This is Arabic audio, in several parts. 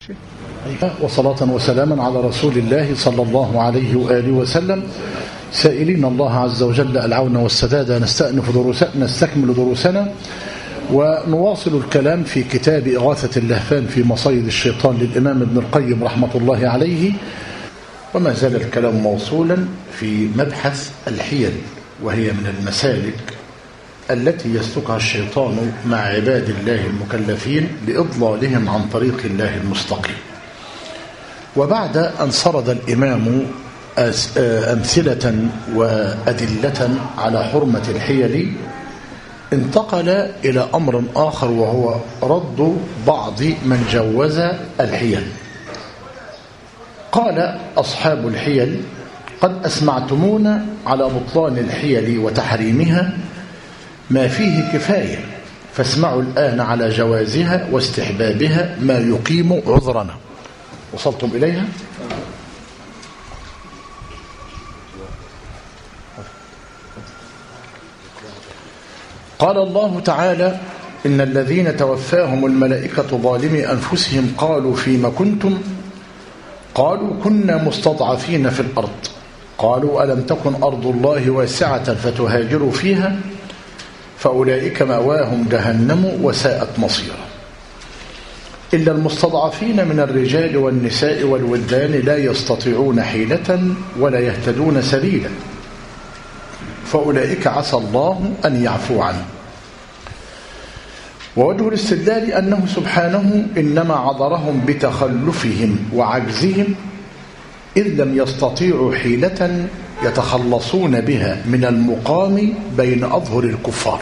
وصلاة وسلاما على رسول الله صلى الله عليه وآله وسلم، سائلين الله عز وجل العون والسداد. نستكمل دروسنا ونواصل الكلام في كتاب إغاثة اللهفان في مصيد الشيطان للإمام ابن القيم رحمة الله عليه، وما زال الكلام موصولا في مبحث الحيل، وهي من المسالك التي يسلكها الشيطان مع عباد الله المكلفين لإضلالهم عن طريق الله المستقيم. وبعد أن سرد الإمام أمثلة وأدلة على حرمة الحيل، انتقل إلى أمر آخر، وهو رد بعض من جوز الحيل. قال أصحاب الحيل: قد أسمعتمونا على بطلان الحيل وتحريمها ما فيه كفاية، فاسمعوا الآن على جوازها واستحبابها ما يقيم عذرنا. وصلتم إليها؟ قال الله تعالى: إن الذين توفاهم الملائكة ظالمي أنفسهم قالوا فيما كنتم؟ قالوا كنا مستضعفين في الأرض. قالوا ألم تكن أرض الله واسعة فتهاجروا فيها؟ فأولئك مأواهم جهنم وساءت مصيرا. إلا المستضعفين من الرجال والنساء والولدان لا يستطيعون حيلة ولا يهتدون سبيلا، فأولئك عسى الله أن يعفو عنه. ووجه الاستدلال أنه سبحانه إنما عذرهم بتخلفهم وعجزهم، إذ لم يستطيعوا حيلة يتخلصون بها من المقام بين أظهر الكفار،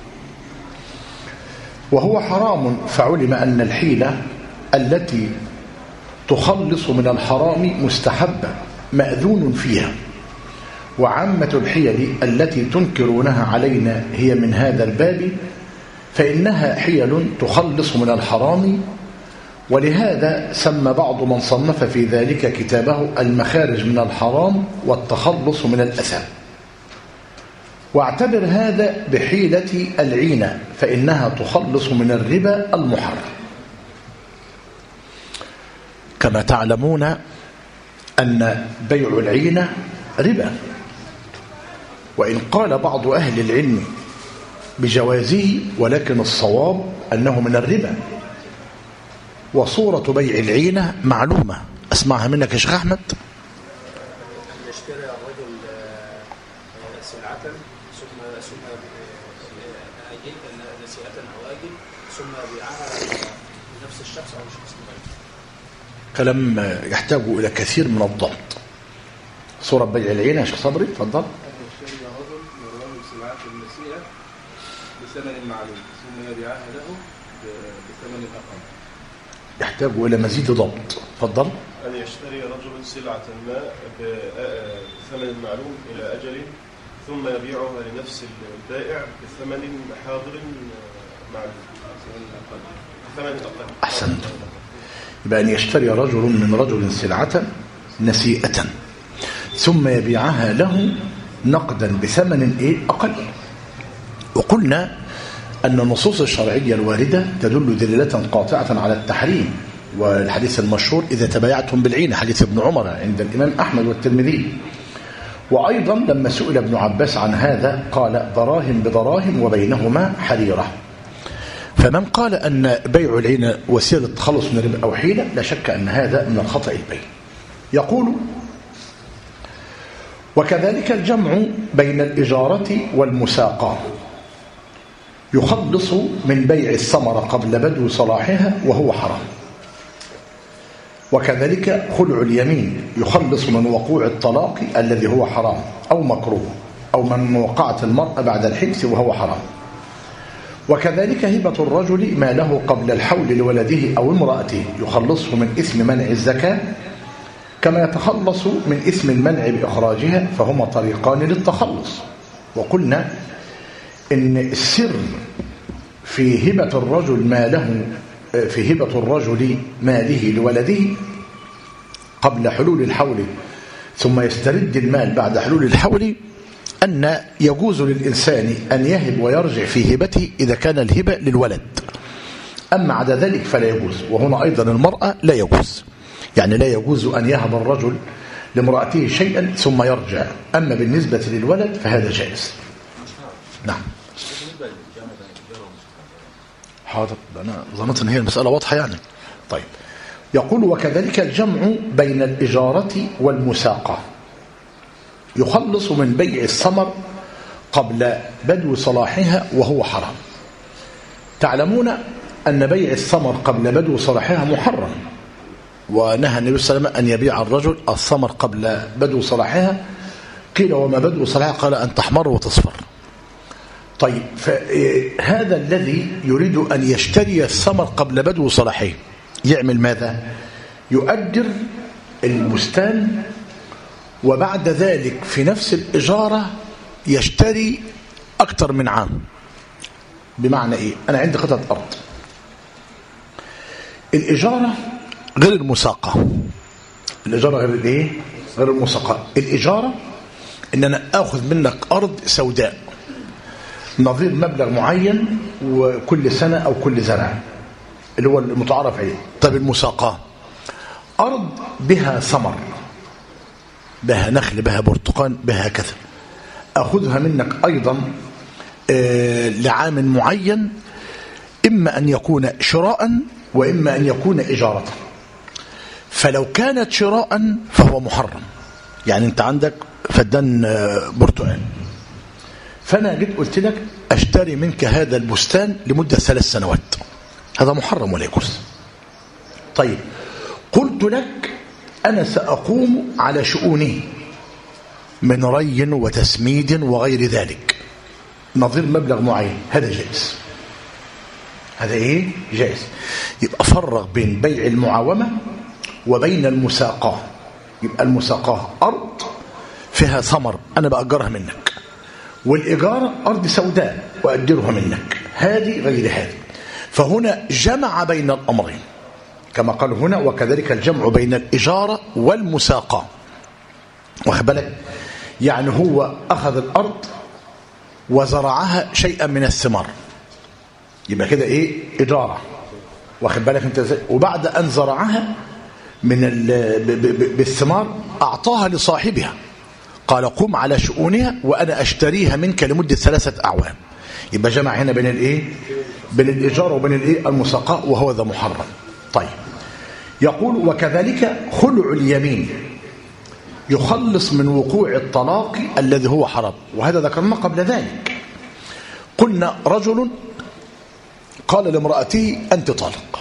وهو حرام. فعلم أن الحيلة التي تخلص من الحرام مستحبة مأذون فيها، وعامة الحيل التي تنكرونها علينا هي من هذا الباب، فإنها حيل تخلص من الحرام. ولهذا سمى بعض من صنف في ذلك كتابه المخارج من الحرام والتخلص من الأثم. واعتبر هذا بحيلة العينة، فإنها تخلص من الربا المحرم. كما تعلمون أن بيع العينة ربا، وإن قال بعض أهل العلم بجوازه، ولكن الصواب أنه من الربا. وصورة بيع العينة معلومة، أسمعها منك يا شيخ أحمد. يشتري الرجل سلعة ثم نسيئة أو أجل ثم يبيعها لنفس الشخص أو شخص غيره. كلام يحتاج إلى كثير من الضبط. صورة بيع العينة يا شيخ صبري، تفضل. يشتري رجل سلعة النسيئة بثمن معلوم ثم يبيعها له بثمن أقل. يحتاج إلى مزيد ضبط. تفضل. أن يشتري رجل سلعة ما بثمن معلوم إلى أجل ثم يبيعها لنفس البائع بثمن حاضر معلوم بثمن أقل. أحسنت. يبقى أن يشتري رجل من رجل سلعة نسيئة ثم يبيعها له نقدا بثمن أقل. وقلنا أن النصوص الشرعية الواردة تدل دلالة قاطعة على التحريم، والحديث المشهور إذا تبايعتم بالعينة، حديث ابن عمر عند الإمام أحمد والترمذي. وأيضا لما سئل ابن عباس عن هذا قال دراهم بدراهم وبينهما حريرة. فمن قال أن بيع العينة وسيلة تخلص من الربا أو حيلة، لا شك أن هذا من الخطأ البين. يقول: وكذلك الجمع بين الإجارة والمساقة يخلص من بيع الثمرة قبل بدو صلاحها وهو حرام. وكذلك خلع اليمين يخلص من وقوع الطلاق الذي هو حرام أو مكروه، أو من وقعت المرأة بعد الحبس وهو حرام. وكذلك هبة الرجل ما له قبل الحول لولده أو امرأته يخلصه من إثم منع الزكاة، كما يتخلص من إثم المنع بإخراجها، فهما طريقان للتخلص. وقلنا إن السر في هبة الرجل ماله لولده قبل حلول الحول ثم يسترد المال بعد حلول الحول، أن يجوز للإنسان أن يهب ويرجع في هبته إذا كان الهبة للولد. أما عدا ذلك فلا يجوز. وهنا أيضا المرأة لا يجوز، يعني لا يجوز أن يهب الرجل لامرأته شيئا ثم يرجع. أما بالنسبة للولد فهذا جائز. نعم. حاضر، أنا ظننت أن هي المسألة واضحة يعني. طيب، يقول وكذلك الجمع بين الإجارة والمساقة يخلص من بيع الثمر قبل بدو صلاحها وهو حرام. تعلمون أن بيع الثمر قبل بدو صلاحها محرم، ونهى النبي صلى الله عليه وسلم أن يبيع الرجل الثمر قبل بدو صلاحها. قيل وما بدو صلاحها؟ قال أن تحمر وتصفر. طيب، فهذا الذي يريد أن يشتري الثمر قبل بدو صلاحه يعمل ماذا؟ يؤجر البستان، وبعد ذلك في نفس الإجارة يشتري أكثر من عام. بمعنى إيه؟ أنا عندي قطعة أرض، الإجارة غير المساقة. الإجارة غير الإيه؟ غير المساقة. الإجارة إن أنا أخذ منك أرض سوداء نظير مبلغ معين وكل سنة أو كل زرع، اللي هو المتعارف عليه. طيب المساقة أرض بها ثمر، بها نخل، بها برتقال، بها كذا، أخذها منك أيضا لعام معين، إما أن يكون شراء وإما أن يكون إجارة. فلو كانت شراء فهو محرم. يعني أنت عندك فدان برتقال، فأنا جيت قلت لك أشتري منك هذا البستان لمدة 3 سنوات، هذا محرم ولا يجوز. طيب، قلت لك أنا سأقوم على شؤونه من ري وتسميد وغير ذلك نظير مبلغ معين، هذا جائز. هذا إيه؟ جائز. يبقى فرق بين بيع المعاومة وبين المساقاه. يبقى المساقاه أرض فيها ثمر أنا بأجرها منك، والإجارة أرض سوداء وأجرها منك، هذه غير هذه. فهنا جمع بين الأمرين كما قال هنا وكذلك الجمع بين الإجارة والمساقاه. واخد بالك؟ يعني هو أخذ الأرض وزرعها شيئا من الثمار، يبقى كده إيه؟ إجارة. واخد بالك أنت ازاي؟ وبعد أن زرعها من بالثمار أعطاها لصاحبها، قال قم على شؤونها وأنا أشتريها منك لمدة 3 أعوام. يبقى جمع هنا بين الإيه؟ بين الإجارة وبين الإيه؟ المساقاه، وهو ذا محرم. طيب، يقول وكذلك خلع اليمين يخلص من وقوع الطلاق الذي هو حرام، وهذا ذكرنا قبل ذلك. قلنا رجل قال لامرأته أنت طالق،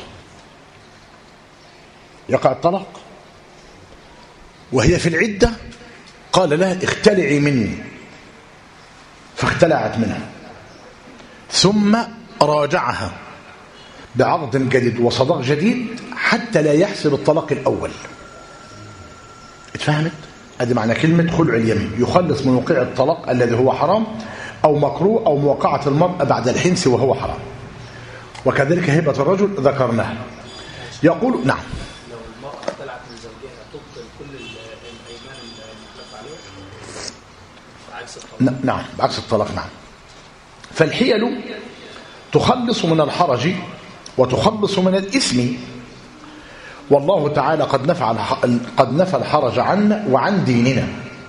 يقع الطلاق وهي في العدة، قال لها اختلعي مني، فاختلعت منه، ثم راجعها بعقد جديد وصداق جديد حتى لا يحسب الطلاق الأول. اتفهمت؟ ادي معنى كلمة خلع اليمين، يخلص من وقوع الطلاق الذي هو حرام أو مكروه أو موقعة المرأة بعد الحنس وهو حرام. وكذلك هبة الرجل ذكرناها. يقول نعم. لو المرأة طلعت من زوجها تبطل كل الأيمان المحلف عليها بعكس الطلاق. نعم، بعكس الطلاق. نعم. فالحيل تخلص من الحرج وتخلص من الإثم، والله تعالى قد نفى الحرج عنا وعن ديننا،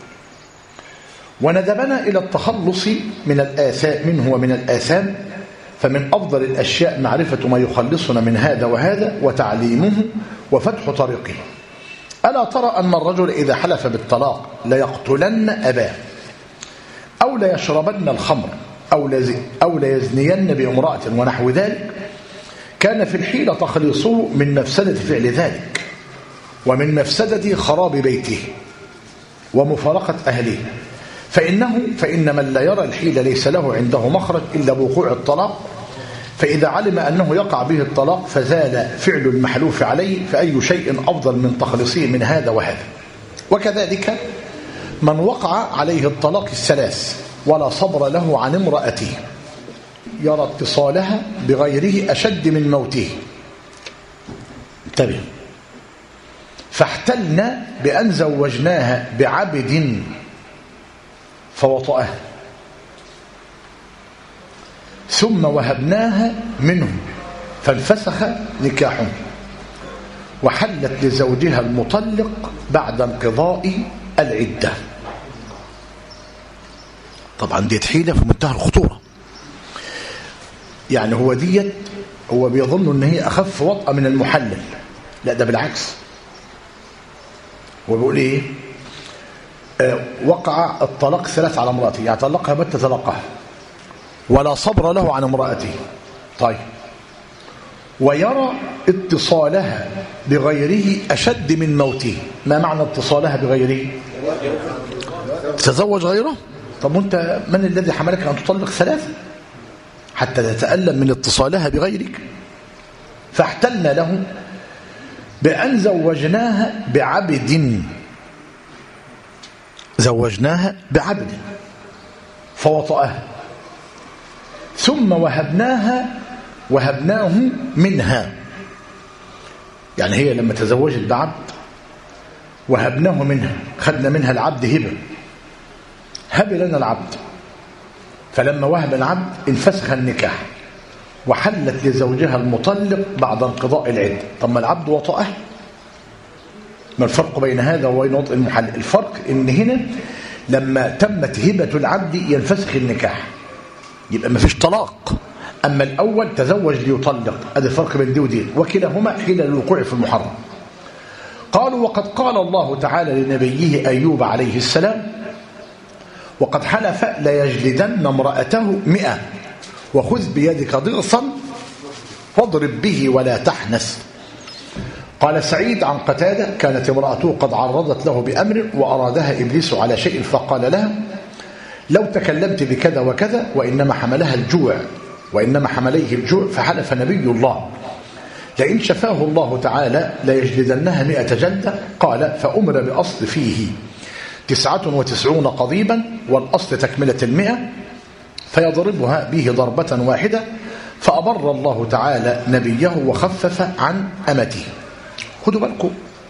وندبنا إلى التخلص من الآثام منه ومن الآثام. فمن أفضل الأشياء معرفة ما يخلصنا من هذا وهذا وتعليمه وفتح طريقه. ألا ترى أن الرجل إذا حلف بالطلاق ليقتلن أباه أو ليشربن الخمر أو ليزنين بامرأة ونحو ذلك، كان في الحيلة تخليصه من مفسدة فعل ذلك ومن مفسدة خراب بيته ومفارقة أهله. فإن من لا يرى الحيلة ليس له عنده مخرج إلا بوقوع الطلاق، فإذا علم أنه يقع به الطلاق فزال فعل المحلوف عليه، فأي شيء أفضل من تخليصه من هذا وهذا. وكذلك من وقع عليه الطلاق 3 ولا صبر له عن امرأته، يرى اتصالها بغيره أشد من موته، انتبه، فاحتلنا بأن زوجناها بعبد فوطأها ثم وهبناها منه فانفسخ نكاحه وحلت لزوجها المطلق بعد انقضاء العدة. طبعا دي حيلة في منتهى الخطورة. يعني هو بيظن ان هي اخف وطأة من المحلل. لا، ده بالعكس. هو بيقول ايه؟ وقع الطلاق 3 على امرأته، يعني طلقها بت طلقها ولا صبر له عن امرأته. طيب، ويرى اتصالها بغيره أشد من موته. ما معنى اتصالها بغيره؟ تتزوج غيره. طب وانت من الذي حملك أن تطلق 3 حتى تتألم من اتصالها بغيرك؟ فاحتلنا له بأن زوجناها بعبد فوطأها، ثم وهبناه منها. يعني هي لما تزوجت بعبد وهبناه منها، خدنا منها العبد هب لنا العبد، فلما وهب العبد انفسخ النكاح وحلت لزوجها المطلق بعد انقضاء العدة. طب ما العبد وطأه. ما الفرق بين هذا وبين وطء المحلل؟ الفرق ان هنا لما تمت هبة العبد ينفسخ النكاح، يبقى ما فيش طلاق. أما الأول تزوج ليطلق. هذا الفرق بين دي ودي، وكلاهما حيل الوقوع في المحرم. قالوا وقد قال الله تعالى لنبيه أيوب عليه السلام: وقد حلف ليجلدن امرأته 100 وخذ بيدك ضغصا فاضرب به ولا تحنث. قال سعيد عن قتادة: كانت امرأته قد عرضت له بأمر وأرادها إبليس على شيء فقال لها: لو تكلمت بكذا وكذا، وإنما حمليه الجوع. فحلف نبي الله لئن شفاه الله تعالى ليجلدنها 100 جلدة. قال: فأمر بأصل فيه 99 قضيبا، والأصل تكملة 100، فيضربها به ضربة واحدة. فأبر الله تعالى نبيه وخفف عن أمته. خدوا بالكم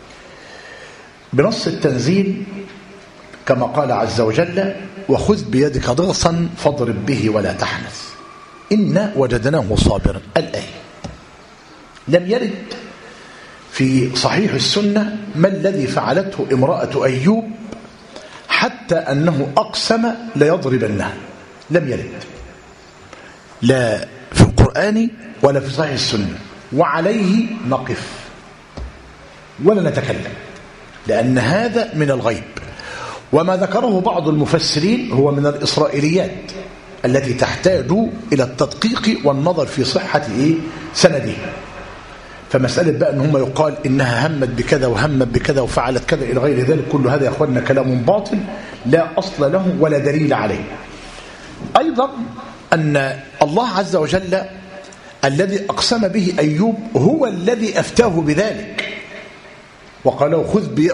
بنص التنزيل كما قال عز وجل: وخذ بيدك ضغصا فاضرب به ولا تحنث إنا وجدناه صابرا. الآية لم يرد في صحيح السنة ما الذي فعلته امرأة أيوب حتى أنه أقسم ليضربنها. لم يرد لا في القرآن ولا في صحيح السنة، وعليه نقف ولا نتكلم، لأن هذا من الغيب. وما ذكره بعض المفسرين هو من الإسرائيليات التي تحتاج إلى التدقيق والنظر في صحة سندها. فمسألة بقى أن هم يقال إنها همت بكذا وهمت بكذا وفعلت كذا إلى غير ذلك، كل هذا يا أخواننا كلام باطل لا أصل له ولا دليل عليه. أيضا أن الله عز وجل الذي أقسم به أيوب هو الذي أفتاه بذلك، وقال له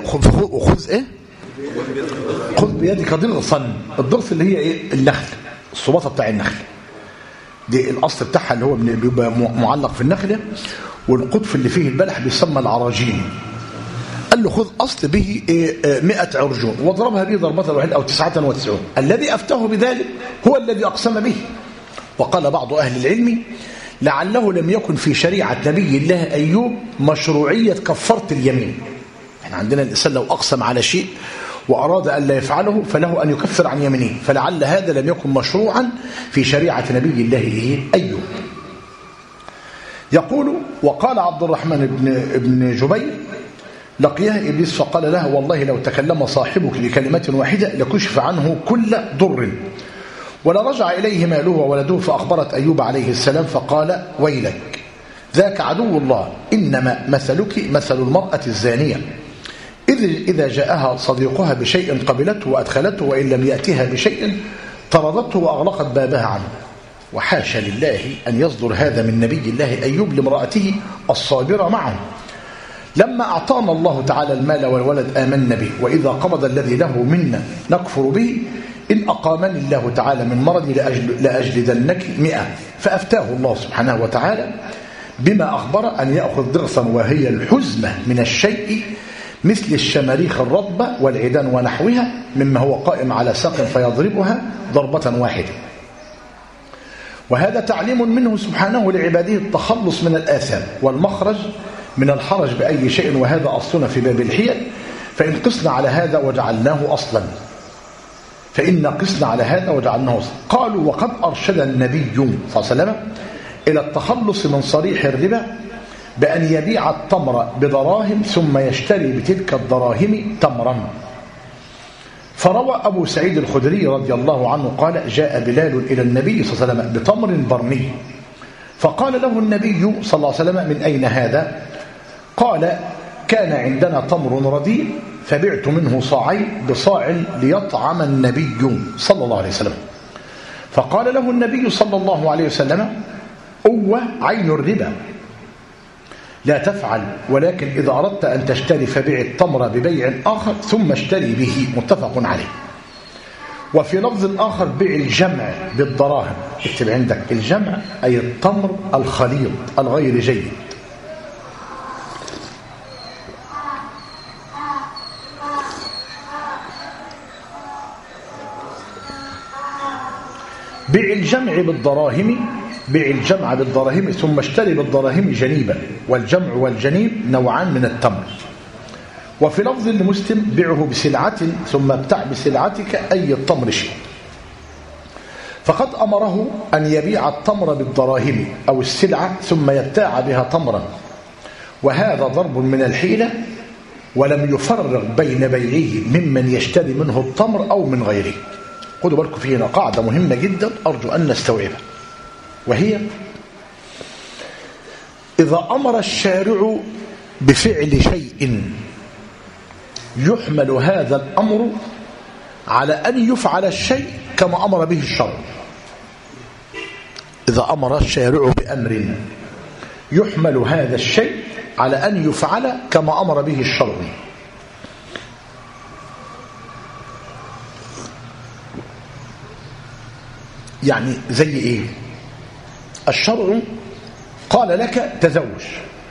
خذ بيدك ضغصا. الضغص اللي هي النخل، الصباطة بتاع النخل دي، الأصل بتاعها اللي هو بيبقى معلق في النخلة، والقطف اللي فيه البلح بيسمى العراجين. قال له خذ أصل به 100 عرجون واضربها به ضربة واحدة أو 99. الذي أفتاه بذلك هو الذي أقسم به. وقال بعض أهل العلم لعله لم يكن في شريعة نبي الله أيوب مشروعية كفارة اليمين. احنا عندنا الإنسان لو أقسم على شيء وأراد أن لا يفعله فله أن يكفر عن يمينه، فلعل هذا لم يكن مشروعا في شريعة نبي الله أيوب. يقول: وقال عبد الرحمن بن جبير: لقيها إبليس فقال لها: والله لو تكلم صاحبك بكلمة واحدة لكشف عنه كل ضر، ولرجع إليه ماله وولده. فأخبرت أيوب عليه السلام فقال: ويلك، ذاك عدو الله، إنما مثلك مثل المرأة الزانية إذا جاءها صديقها بشيء قبلته وأدخلته، وإن لم يأتها بشيء طردته وأغلقت بابها عنه. وحاشا لله أن يصدر هذا من نبي الله أيوب لامرأته الصابرة معه. لما أعطانا الله تعالى المال والولد آمنا به، وإذا قبض الذي له منا نكفر به. إن أقامني الله تعالى من مرضي لأجلدنك 100. فأفتاه الله سبحانه وتعالى بما أخبر أن يأخذ ضغصا، وهي الحزمة من الشيء مثل الشماريخ الرطبة والعيدان ونحوها، مما هو قائم على ساق، فيضربها ضربة واحدة. وهذا تعليم منه سبحانه لعباده التخلص من الآثام والمخرج من الحرج بأي شيء، وهذا أصلنا في باب الحيل. فإن قسنا على هذا وجعلناه أصلا قالوا وقد أرشد النبي صلى الله عليه وسلم إلى التخلص من صريح الربا بأن يبيع التمر بدراهم ثم يشتري بتلك الدراهم تمرا. فروى أبو سعيد الخدري رضي الله عنه قال جاء بلال إلى النبي صلى الله عليه وسلم بتمر برني، فقال له النبي صلى الله عليه وسلم من أين هذا؟ قال كان عندنا تمر رديء فبعت منه صاعين بصاع ليطعم النبي صلى الله عليه وسلم. فقال له النبي صلى الله عليه وسلم عين الربا لا تفعل، ولكن إذا أردت أن تشتري فبيع التمر ببيع آخر ثم اشتري به، متفق عليه. وفي لفظ آخر بيع الجمع بالدراهم، اكتب عندك الجمع أي التمر الخليط الغير جيد. بيع الجمع بالدراهم ثم اشتري بالدراهم جنيبا، والجمع والجنيب نوعان من التمر. وفي لفظ لمسلم بيعه بسلعة ثم ابتع بسلعتك أي التمر شيء. فقد أمره أن يبيع التمر بالدراهم أو السلعة ثم يبتاع بها تمرا، وهذا ضرب من الحيلة، ولم يفرق بين بيعه ممن يشتري منه التمر أو من غيره. خدوا بالكم في هنا قاعدة مهمة جدا أرجو أن نستوعبها، وهي إذا أمر الشارع بفعل شيء يحمل هذا الأمر على أن يفعل الشيء كما أمر به الشرع. إذا أمر الشارع بأمر يحمل هذا الشيء على أن يفعل كما أمر به الشرع. يعني زي إيه؟ الشرع قال لك تزوج،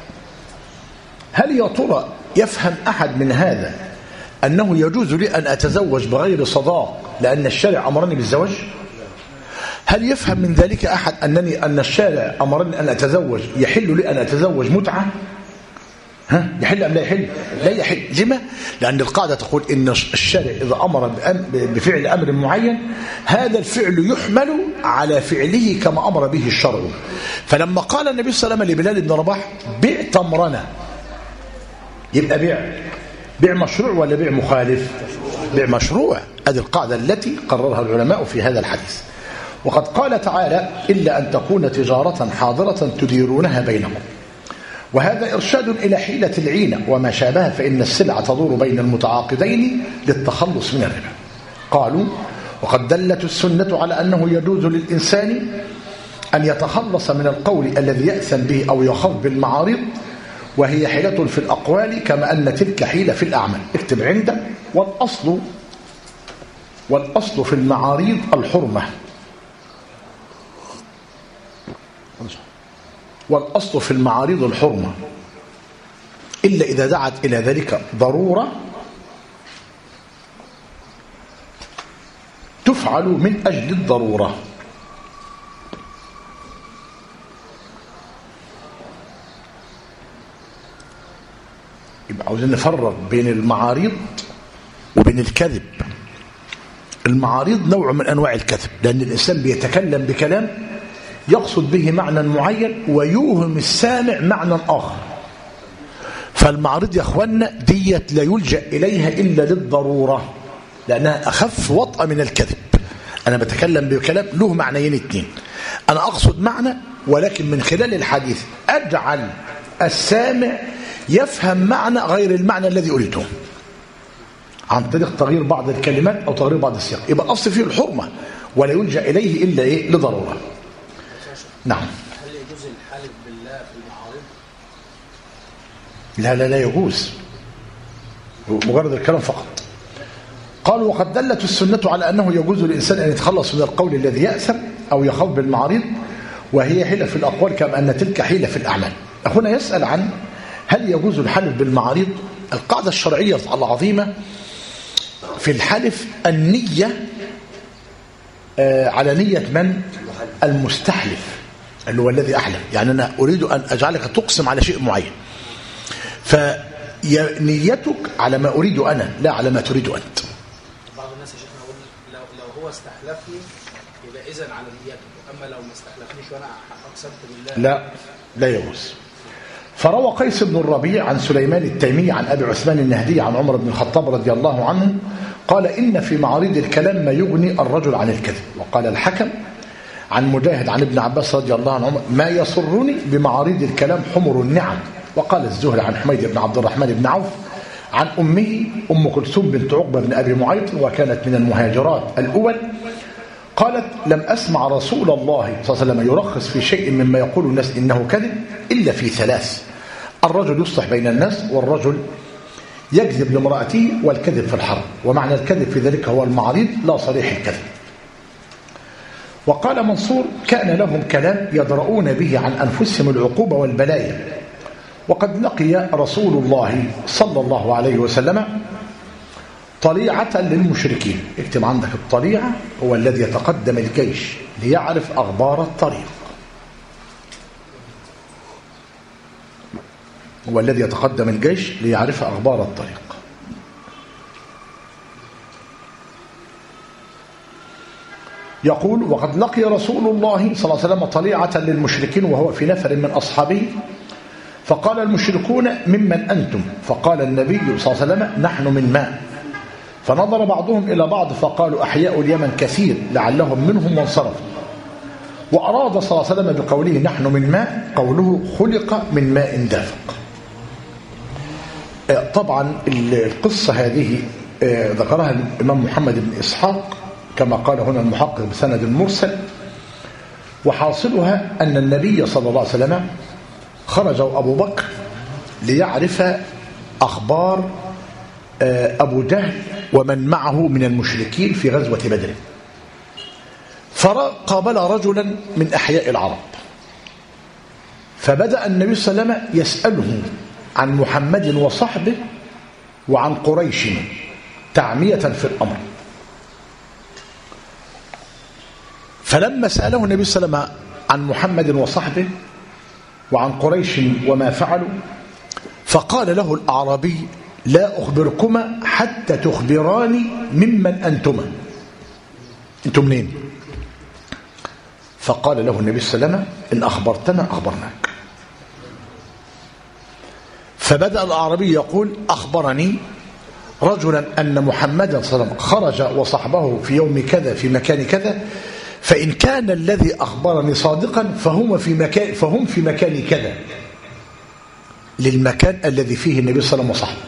هل يا ترى يفهم أحد من هذا أنه يجوز لي أن أتزوج بغير صداق لأن الشارع أمرني بالزواج؟ هل يفهم من ذلك أحد أن الشارع أمرني أن أتزوج يحل لي أن أتزوج متعة؟ يحل أم لا يحل؟ لا يحل. لما؟ لأن القاعدة تقول إن الشارع إذا أمر بفعل أمر معين هذا الفعل يحمل على فعله كما أمر به الشرع. فلما قال النبي صلى الله عليه وسلم لبلال بن رباح بيع تمرنا، يبقى بيع مشروع ولا بيع مخالف؟ بيع مشروع. هذه القاعدة التي قررها العلماء في هذا الحديث. وقد قال تعالى إلا أن تكون تجارة حاضرة تديرونها بينكم، وهذا إرشاد إلى حيلة العينة وما شابه، فإن السلعة تدور بين المتعاقدين للتخلص من الربا. قالوا وقد دلت السنة على أنه يجوز للإنسان أن يتخلص من القول الذي يأثم به أو يخاف بالمعارض، وهي حيلة في الأقوال كما أن تلك حيلة في الأعمال. اكتب عندك والأصل في المعارض الحرمة، والأصل في المعارض الحرمة إلا إذا دعت إلى ذلك ضرورة تفعل من أجل الضرورة. يبقى عاوزين نفرق بين المعارض وبين الكذب. المعارض نوع من أنواع الكذب، لأن الإنسان بيتكلم بكلام يقصد به معنى معين ويوهم السامع معنى آخر. فالمعارض يا أخوانا ديت لا يلجأ إليها إلا للضرورة، لأنها أخف وطأ من الكذب. أنا بتكلم بكلام له معنيين اتنين، أنا أقصد معنى ولكن من خلال الحديث أجعل السامع يفهم معنى غير المعنى الذي أريده عن طريق تغيير بعض الكلمات أو تغيير بعض السياق. يبقى الأصل فيه الحرمة ولا يلجأ إليه إلا إيه؟ لضرورة. نعم. هل يجوز الحلف بالله في المعارض؟ لا يجوز، مجرد الكلام فقط. قالوا وقد دلت السنة على أنه يجوز للإنسان أن يتخلص من القول الذي يأثم أو يخاف بالمعارض، وهي حيلة في الأقوال كما أن تلك حيلة في الأعمال. أخونا يسأل عن هل يجوز الحلف بالمعارض. القاعدة الشرعية العظيمة في الحلف النية على نية من؟ المستحلف اللي هو الذي أحلف، يعني أنا أريد أن أجعلك تقسم على شيء معين، فنيتك على ما أريد أنا لا على ما تريد أنت. بعض الناس يا شيخنا يقول لو هو استحلفني يبقى إذن على نيته، أما لو ما استحلفنيش وأنا أقسمت بالله لا يجوز. فروى قيس بن الربيع عن سليمان التيمي عن أبي عثمان النهدي عن عمر بن الخطاب رضي الله عنه قال إن في معارض الكلام ما يغني الرجل عن الكذب. وقال الحكم عن مجاهد عن ابن عباس رضي الله عنه ما يسرني بمعارض الكلام حمر النعم. وقال الزهري عن حميد بن عبد الرحمن بن عوف عن أمه أم كلثوم بنت عقبة بن أبي معيط وكانت من المهاجرات الأول قالت لم أسمع رسول الله صلى الله عليه وسلم يرخص في شيء مما يقول الناس إنه كذب إلا في ثلاث: الرجل يصلح بين الناس، والرجل يكذب لامرأته، والكذب في الحرب. ومعنى الكذب في ذلك هو المعارض لا صريح الكذب. وقال منصور كان لهم كلام يدرؤون به عن أنفسهم العقوبة والبلايا. وقد لقي رسول الله صلى الله عليه وسلم طليعة للمشركين. اكتب عندك الطليعة هو الذي يتقدم الجيش ليعرف أخبار الطريق، هو الذي يتقدم الجيش ليعرف أخبار الطريق. يقول وقد لقي رسول الله صلى الله عليه وسلم طليعة للمشركين وهو في نفر من أصحابه، فقال المشركون ممن أنتم؟ فقال النبي صلى الله عليه وسلم نحن من ماء. فنظر بعضهم إلى بعض فقالوا أحياء اليمن كثير لعلهم منهم وانصرفوا. وأراد صلى الله عليه وسلم بقوله نحن من ماء قوله خلق من ماء دافق. طبعا القصة هذه ذكرها الإمام محمد بن إسحاق كما قال هنا المحقق بسند المرسل، وحاصلها أن النبي صلى الله عليه وسلم خرج أبو بكر ليعرف أخبار أبو جهل ومن معه من المشركين في غزوة بدر، فقابل رجلا من أحياء العرب، فبدأ النبي صلى الله عليه وسلم يسأله عن محمد وصحبه وعن قريش تعمية في الأمر. فلما سأله النبي صلى الله عليه وسلم عن محمد وصحبه وعن قريش وما فعلوا، فقال له الأعرابي لا أخبركما حتى تخبراني ممن أنتما، أنتم منين؟ فقال له النبي صلى الله عليه وسلم إن أخبرتنا أخبرناك. فبدأ الأعرابي يقول أخبرني رجلا أن محمدا صلى الله عليه وسلم خرج وصحبه في يوم كذا في مكان كذا، فإن كان الذي أخبرني صادقا فهم في مكان كذا، للمكان الذي فيه النبي صلى الله عليه وسلم وصحبه.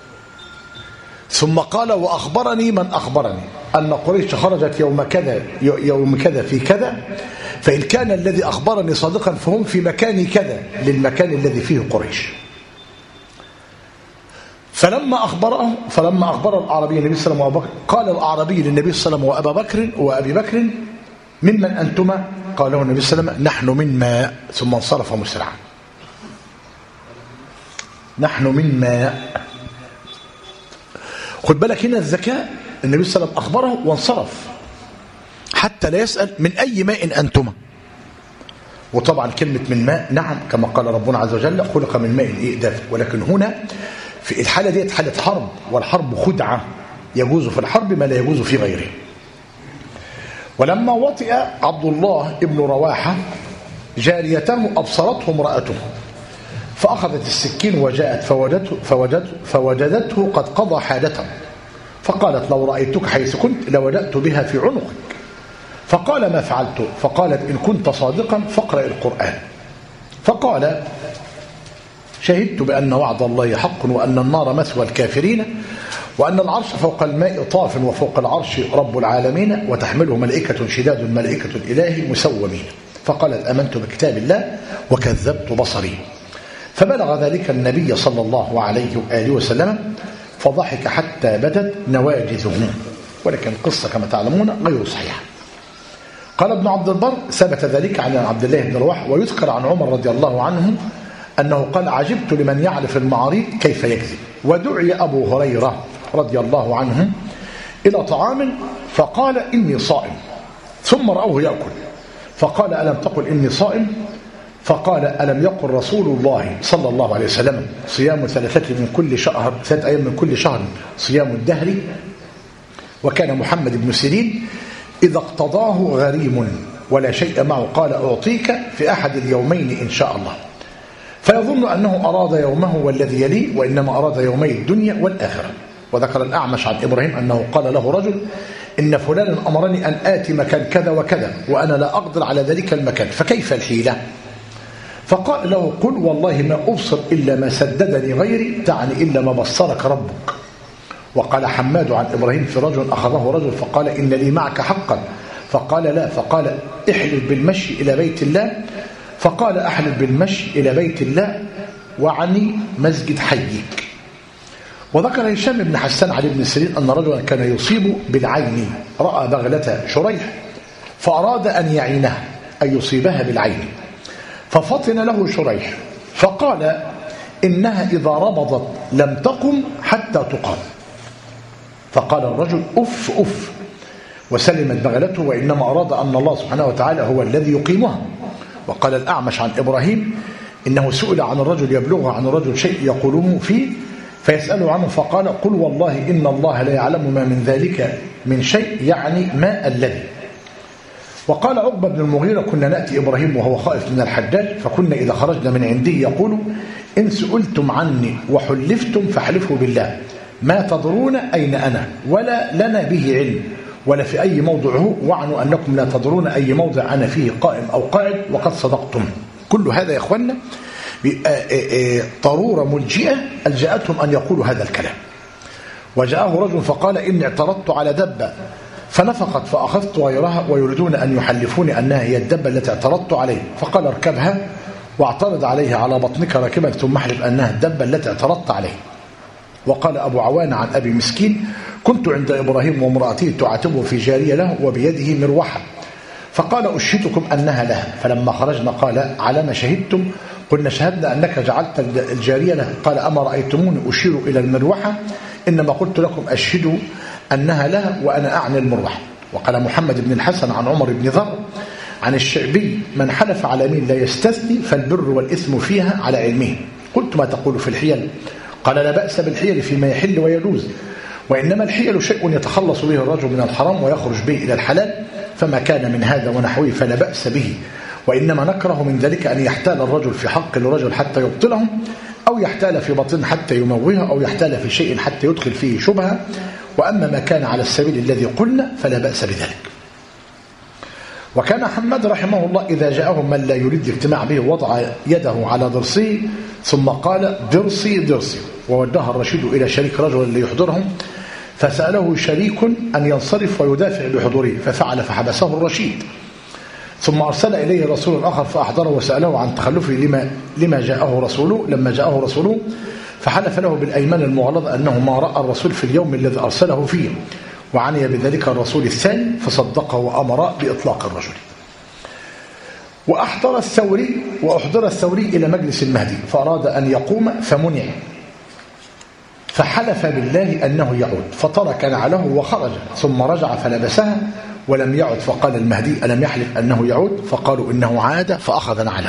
ثم قال وأخبرني من أخبرني أن قريش خرجت يوم كذا في كذا، فإن كان الذي أخبرني صادقا فهم في مكان كذا، للمكان الذي فيه قريش. فلما أخبر الأعرابي النبي صلى الله عليه وسلم قال الأعرابي للنبي صلى الله عليه وسلم وأبي بكر ممن أنتما؟ قال له النبي صلى الله عليه وسلم نحن من ماء، ثم انصرف مسرعا. نحن من ماء. خد بالك هنا الذكاء، النبي صلى الله عليه وسلم أخبره وانصرف حتى لا يسأل من أي ماء أنتما. وطبعا كلمة من ماء نعم كما قال ربنا عز وجل خلق من ماء دافق، ولكن هنا في الحالة دي حالة حرب، والحرب خدعة، يجوز في الحرب ما لا يجوز في غيره. ولما وطئ عبد الله ابن رواحة جاريته أبصرته امرأته، فأخذت السكين وجاءت فوجدته قد قضى حاجته، فقالت لو رأيتك حيث كنت لوجدت بها في عنقك. فقال ما فعلت؟ فقالت إن كنت صادقا فاقرأ القرآن. فقال شهدت بأن وعد الله حق وأن النار مثوى الكافرين وأن العرش فوق الماء طاف وفوق العرش رب العالمين وتحمله ملائكة شداد ملائكة الإله مسومين. فقالت آمنت بكتاب الله وكذبت بصري. فبلغ ذلك النبي صلى الله عليه وآله وسلم فضحك حتى بدت نواجذه، ولكن القصة كما تعلمون غير صحيحة. قال ابن عبد البر ثبت ذلك عن عبد الله بن رواحة، ويذكر عن عمر رضي الله عنه أنه قال عجبت لمن يعرف المعاريض كيف يكذب. ودعي أبو هريرة رضي الله عنه إلى طعام فقال إني صائم، ثم رأوه يأكل فقال ألم تقل إني صائم؟ فقال ألم يقل رسول الله صلى الله عليه وسلم صيام 3 من كل شهر 3 أيام من كل شهر صيام الدهر؟ وكان محمد بن سيرين إذا اقتضاه غريم ولا شيء معه قال أعطيك في أحد اليومين إن شاء الله، فيظن أنه أراد يومه والذي يليه، وإنما أراد يومي الدنيا والآخرة. وذكر الأعمش عن إبراهيم أنه قال له رجل إن فلانا أمرني أن آتي مكان كذا وكذا وأنا لا أقدر على ذلك المكان، فكيف الحيلة؟ فقال له قل والله ما أبصر إلا ما سددني غيري، تعني إلا ما بصرك ربك. وقال حماد عن إبراهيم في رجل أخذه رجل فقال إن لي معك حقا، فقال لا، فقال احلف بالمشي إلى بيت الله، فقال أحلف بالمشي إلى بيت الله وعني مسجد حيك. وذكر هشام بن حسان عن ابن سيرين أن رجلا كان يصيب بالعين، رأى بغلة شريح فأراد أن يعينها أن يصيبها بالعين، ففطن له شريح فقال إنها إذا ربضت لم تقم حتى تقام. فقال الرجل أف أف وسلمت بغلته، وإنما أراد أن الله سبحانه وتعالى هو الذي يقيمها. وقال الأعمش عن إبراهيم إنه سئل عن الرجل يبلغه عن الرجل شيء يقوله فيه فيسأله عنه فقال قل والله إن الله لا يعلم ما من ذلك من شيء، يعني ما الذي. وقال عقبة بن المغيرة كنا نأتي إبراهيم وهو خائف من الحجاج، فكنا إذا خرجنا من عنده يقول إن سئلتم عني وحلفتم فاحلفوا بالله ما تدرون أين أنا ولا لنا به علم ولا في أي موضعه، واعنوا أنكم لا تدرون أي موضع أنا فيه قائم أو قاعد وقد صدقتم. كل هذا يا أخوانا ضرورة ملجئة ألجأتهم أن يقولوا هذا الكلام. وجاءه رجل فقال إني اعترضت على دبة فنفقت فأخذت غيرها ويريدون أن يحلفوني أنها هي الدبة التي اعترضت عليه، فقال اركبها واعترض عليها على بطنك راكبا ثم احلف أنها الدبة التي اعترضت عليه. وقال أبو عوان عن أبي مسكين كنت عند إبراهيم وامرأته تعاتبه في جارية له وبيده مروحة، فقال أشهدكم أنها لها، فلما خرجنا قال على ما شهدتم؟ قلنا شهدنا أنك جعلت الجارية له. قال أما رأيتموني أشير إلى المروحة؟ إنما قلت لكم أشهدوا أنها لها وأنا أعني المروحة. وقال محمد بن الحسن عن عمر بن ذر عن الشعبي من حلف على يمين لا يستثني فالبر والإثم فيها على علمه. قلت ما تقول في الحيل؟ قال لا بأس بالحيل فيما يحل ويجوز، وإنما الحيل شيء يتخلص به الرجل من الحرام ويخرج به إلى الحلال، فما كان من هذا ونحوه فلا بأس به، وإنما نكره من ذلك أن يحتال الرجل في حق الرجل حتى يبطله، أو يحتال في باطن حتى يموهه، أو يحتال في شيء حتى يدخل فيه شبهة. وأما ما كان على السبيل الذي قلنا فلا بأس بذلك. وكان حماد رحمه الله إذا جاءه من لا يريد الاجتماع به وضع يده على ضرسه ثم قال ضرسي ضرسي، وودها الرشيد إلى شريك رجل ليحضرهم، فسأله شريك أن ينصرف ويدافع بحضوره ففعل فحبسه الرشيد، ثم أرسل إليه رسول آخر فأحضره وسأله عن تخلفه لما جاءه رسوله. لما جاءه رسوله فحلف له بالأيمان المغلظة أنه ما رأى الرسول في اليوم الذي أرسله فيه، وعني بذلك الرسول الثاني فصدقه وأمر بإطلاق الرجل. وأحضر الثوري إلى مجلس المهدي فأراد أن يقوم فمنع، فحلف بالله أنه يعود، فترك نعله وخرج، ثم رجع فلبسها ولم يعد، فقال المهدي ألم يحلف أنه يعود؟ فقالوا إنه عاد فأخذ نعله.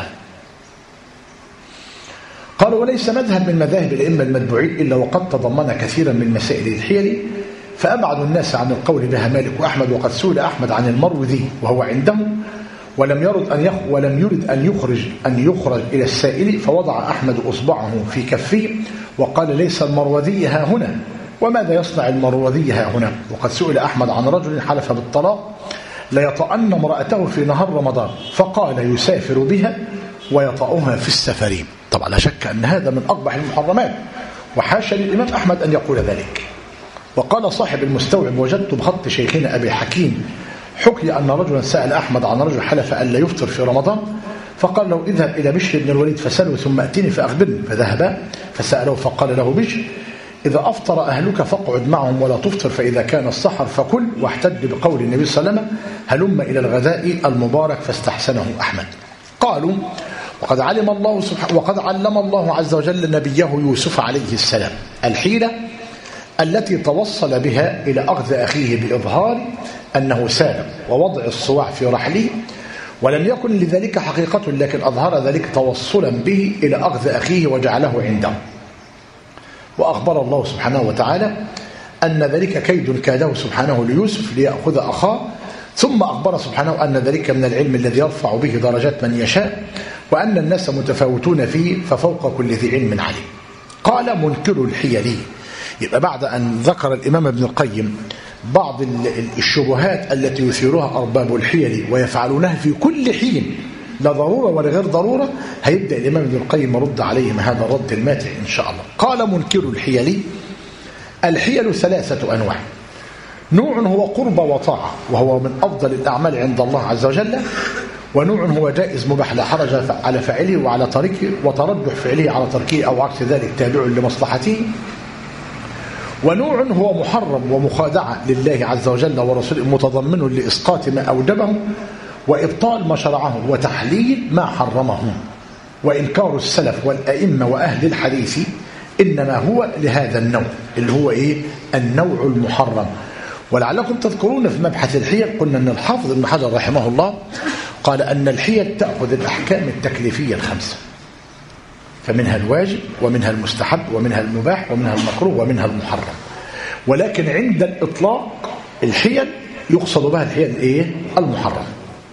قالوا وليس مذهب من مذاهب الأئمة المتبوعين إلا وقد تضمن كثيرا من مسائل الحيل، فأبعد الناس عن القول بها مالك وأحمد، وقد سئل أحمد عن المروذي وهو عنده ولم يرد أن يخرج إلى السائل، فوضع أحمد أصبعه في كفه وقال ليس المروذي ها هنا، وماذا يصنع المروذي ها هنا؟ وقد سئل أحمد عن رجل حلف بالطلاق لا يطأن امرأته في نهار رمضان، فقال يسافر بها ويطأها في السفر. طبعا لا شك أن هذا من أقبح المحرمات، وحاشا للإمام أحمد أن يقول ذلك. وقال صاحب المستوعب وجدت بخط شيخنا أبي حكيم حكي أن رجلا سأل أحمد عن رجل حلف أن لا يفطر في رمضان، فقال له اذهب إلى بشر بن الوليد فسأله ثم أتني فأخبرني، فذهب فسأله فقال له بشر إذا أفطر أهلك فاقعد معهم ولا تفطر، فإذا كان السحر فكل، واحتج بقول النبي صلى الله عليه وسلم هلم إلى الغذاء المبارك، فاستحسنه أحمد. قالوا وقد علم الله عز وجل نبيه يوسف عليه السلام الحيلة التي توصل بها إلى أخذ أخيه بإظهار أنه سالم ووضع الصواع في رحله ولم يكن لذلك حقيقة، لكن أظهر ذلك توصلا به إلى أخذ أخيه وجعله عنده. وأخبر الله سبحانه وتعالى أن ذلك كيد كاده سبحانه ليوسف ليأخذ أخاه، ثم أخبر سبحانه أن ذلك من العلم الذي يرفع به درجات من يشاء، وأن الناس متفاوتون فيه ففوق كل ذي علم عليم. قال منكر الحيل. يبقى بعد أن ذكر الإمام ابن القيم بعض الشبهات التي يثيرها أرباب الحيل ويفعلونها في كل حين لا ضرورة ولا غير ضرورة، هيبدأ الإمام ابن القيم يرد عليهم هذا الرد الماتع إن شاء الله. قال منكر الحيل. الحيل 3 أنواع. نوع هو قرب وطاعة، وهو من أفضل الأعمال عند الله عز وجل، ونوع هو جائز مباح لا حرج على فعله وعلى تركه، وترجح فعله على تركه أو عكس ذلك تابع لمصلحته. ونوع هو محرم ومخادعة لله عز وجل ورسوله متضمن لإسقاط ما أوجبه وإبطال ما شرعه وتحليل ما حرمه. وإنكار السلف والأئمة وأهل الحديث إنما هو لهذا النوع اللي هو النوع المحرم. ولعلكم تذكرون في مبحث الحيل قلنا أن الحافظ ابن حجر رحمه الله قال أن الحيل تأخذ الأحكام التكليفية 5، فمنها الواجب ومنها المستحب ومنها المباح ومنها المكروه ومنها المحرم. ولكن عند الإطلاق الحيل يقصد بها الحيل المحرم.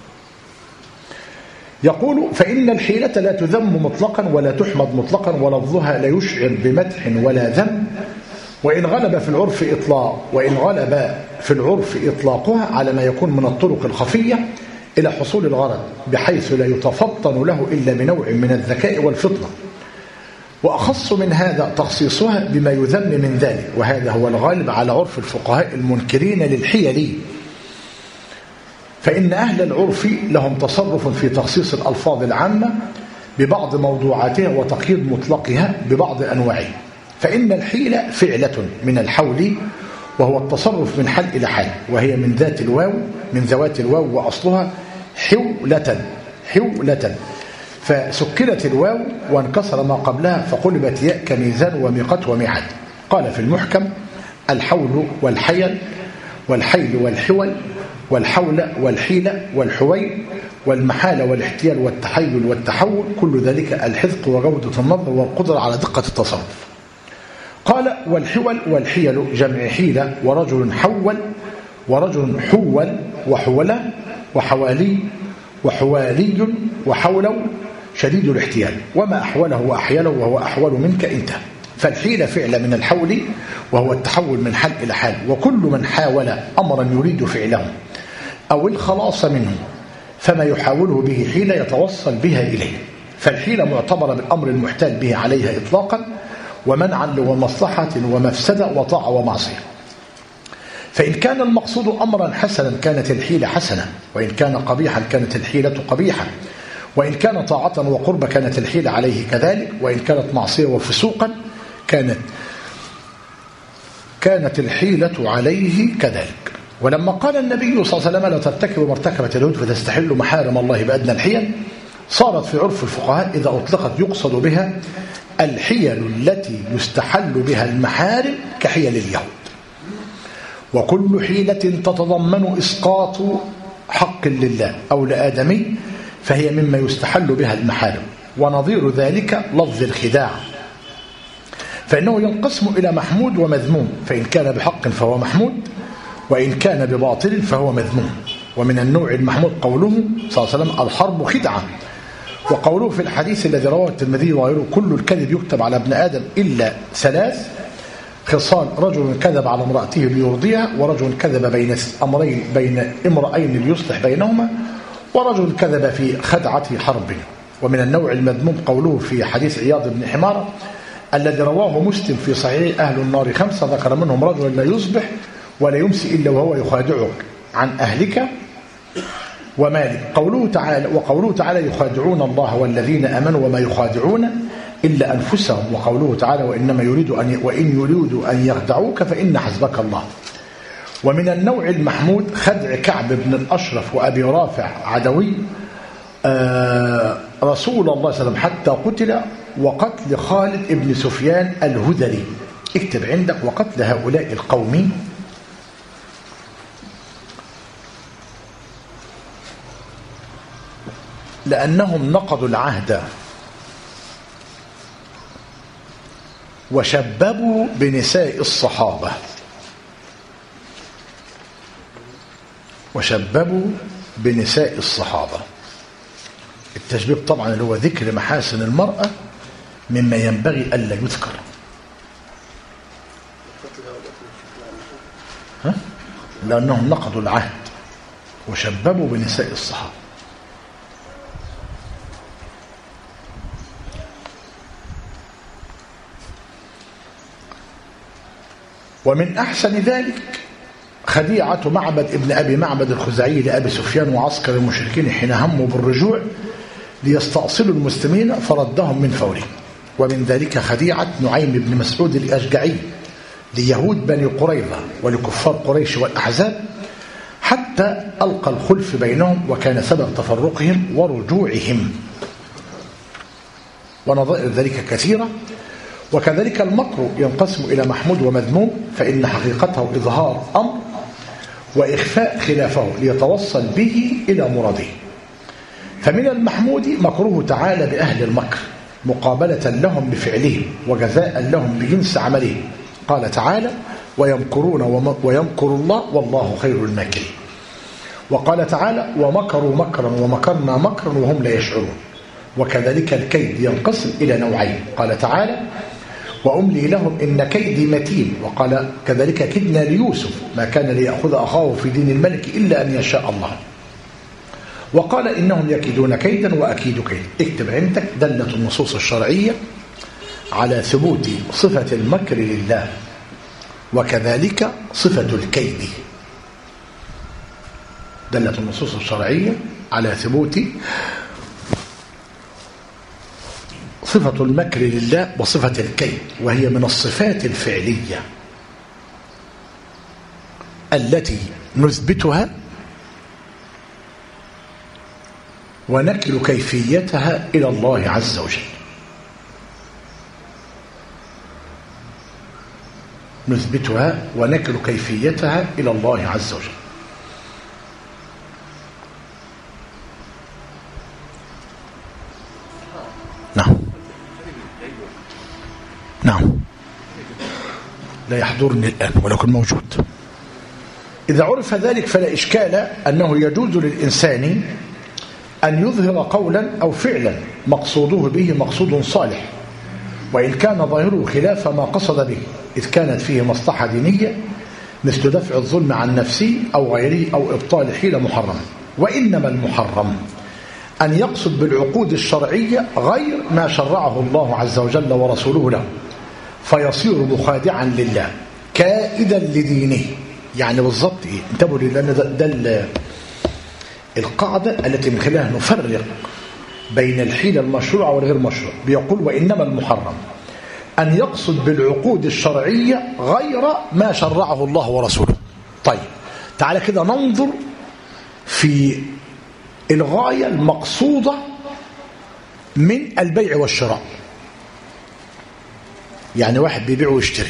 يقول فإن الحيلة لا تذم مطلقا ولا تحمد مطلقا، ولفظها لا يشعر بمدح ولا ذم، وإن غلب في العرف إطلاقها على ما يكون من الطرق الخفية إلى حصول الغرض، بحيث لا يتفطن له إلا بنوع من الذكاء والفطنة. وأخص من هذا تخصيصها بما يذم من ذلك، وهذا هو الغالب على عرف الفقهاء المنكرين للحيل. فإن أهل العرف لهم تصرف في تخصيص الألفاظ العامة ببعض موضوعاتها وتقييد مطلقها ببعض أنواعها. فإن الحيلة فعلة من الحول، وهو التصرف من حل إلى حل، وهي من ذوات الواو وأصلها حولة، فسكنت الواو وانكسر ما قبلها فقلبت ياء كميزان وميقات وميعاد. قال في المحكم: الحول والحيل والحول والحول والحيلة والحويل والمحالة والاحتيال والتحيل والتحول، كل ذلك الحذق وجودة النظر والقدرة على دقة التصرف. قال: والحول والحيل جمع حيلة، ورجل حول ورجل حول وحولة وحوالي وحوالي وحولو شديد الاحتيال، وما أحوله وأحيله وهو أحول منك انت. فالحيلة فعل من الحول، وهو التحول من حال إلى حال. وكل من حاول أمرا يريد فعله أو الخلاص منه فما يحاوله به حيلة يتوصل بها إليه. فالحيلة معتبرة بالأمر المحتال به عليها إطلاقا، ومنعا ومصلحة ومفسدة وطاعة ومعصية. فإن كان المقصود أمرا حسنا كانت الحيلة حسنة، وإن كان قبيحا كانت الحيلة قبيحة، وإن كان طاعة وقرب كانت الحيلة عليه كذلك، وإن كانت معصية وفسوقا كانت الحيلة عليه كذلك. ولما قال النبي صلى الله عليه وسلم: لا ترتكب مرتكبة اليهود فتستحل محارم الله بأدنى الحيل، صارت في عرف الفقهاء إذا أطلقت يقصد بها الحيل التي يستحل بها المحارم كحيل اليهود. وكل حيلة تتضمن إسقاط حق لله أو لآدمي فهي مما يستحل بها المحارم. ونظير ذلك لفظ الخداع، فإنه ينقسم إلى محمود ومذموم، فإن كان بحق فهو محمود، وإن كان بباطل فهو مذموم. ومن النوع المحمود قوله صلى الله عليه وسلم: الحرب خدعة. وقوله في الحديث الذي رواه الترمذي وغيره: كل الكذب يكتب على ابن آدم إلا 3 خصال: رجل كذب على امرأته ليرضيها، ورجل كذب بين امرأين ليصلح بينهما، ورجل كذب في خدعة حرب. ومن النوع المذموم قوله في حديث عياض بن حمارة الذي رواه مسلم في صحيح: أهل النار 5 ذكر منهم رجل لا يصبح ولا يمسي إلا وهو يخادعك عن أهلك ومالك. وقوله تعالى: يخادعون الله والذين آمنوا وما يخادعون إلا أنفسهم. وقوله تعالى: وإن يريدوا أن يخدعوك فإن حسبك الله. ومن النوع المحمود خدع كعب بن الأشرف وأبي رافع عدوي رسول الله صلى الله عليه وسلم حتى قتل، وقتل خالد بن سفيان الهذلي. اكتب عندك: وقتل هؤلاء القوم. لأنهم نقضوا العهد وشببوا بنساء الصحابة. وشببوا بنساء الصحابة. التشبيب طبعا اللي هو ذكر محاسن المرأة مما ينبغي ألا يذكر. لأنهم نقضوا العهد وشببوا بنساء الصحابة. ومن أحسن ذلك خديعة معبد ابن أبي معبد الخزاعي لأبي سفيان وعسكر المشركين حين هموا بالرجوع ليستأصلوا المسلمين فردهم من فورهم. ومن ذلك خديعة نعيم بن مسعود الأشجعي ليهود بني قريظة ولكفار قريش والأحزاب حتى ألقى الخلف بينهم وكان سبب تفرقهم ورجوعهم. ونظائر ذلك كثيرة. وكذلك المكر ينقسم إلى محمود ومذموم، فإن حقيقته إظهار أمر وإخفاء خلافه ليتوصل به إلى مراده. فمن المحمود مكره تعالى بأهل المكر مقابلة لهم بفعلهم وجزاء لهم بجنس عملهم. قال تعالى: ويمكرون ويمكر الله والله خير الماكرين. وقال تعالى: ومكروا مكرا ومكرنا مكرا وهم لا يشعرون. وكذلك الكيد ينقسم إلى نوعين. قال تعالى: وأملي لهم إن كيدي متين. وقال: كذلك كدنا ليوسف ما كان ليأخذ أخاه في دين الملك إلا أن يشاء الله. وقال: إنهم يكيدون كيدا وأكيد كيد. اكتب عندك: دلت النصوص الشرعية على ثبوت صفة المكر لله وكذلك صفة الكيد. دلت النصوص الشرعية على ثبوت صفة المكر لله وصفة الكيد، وهي من الصفات الفعلية التي نثبتها ونكل كيفيتها إلى الله عز وجل. نثبتها ونكل كيفيتها إلى الله عز وجل. نعم لا يحضرني الآن ولكن موجود. إذا عرف ذلك فلا إشكال أنه يجوز للإنسان أن يظهر قولا أو فعلا مقصوده به مقصود صالح، وإن كان ظاهره خلاف ما قصد به، إذ كانت فيه مصلحة دينية مثل دفع الظلم عن نفسه أو غيره أو إبطال حيلة محرمة. وإنما المحرم أن يقصد بالعقود الشرعية غير ما شرعه الله عز وجل ورسوله له، فيصير مخادعا لله كائدا لدينه. يعني بالضبط انتبهوا لأن ده القاعدة التي من خلالها نفرق بين الحيلة المشروعة والغير مشروعة. بيقول: وإنما المحرم أن يقصد بالعقود الشرعية غير ما شرعه الله ورسوله. طيب تعالى كده ننظر في الغاية المقصودة من البيع والشراء. يعني واحد بيبيع ويشتري،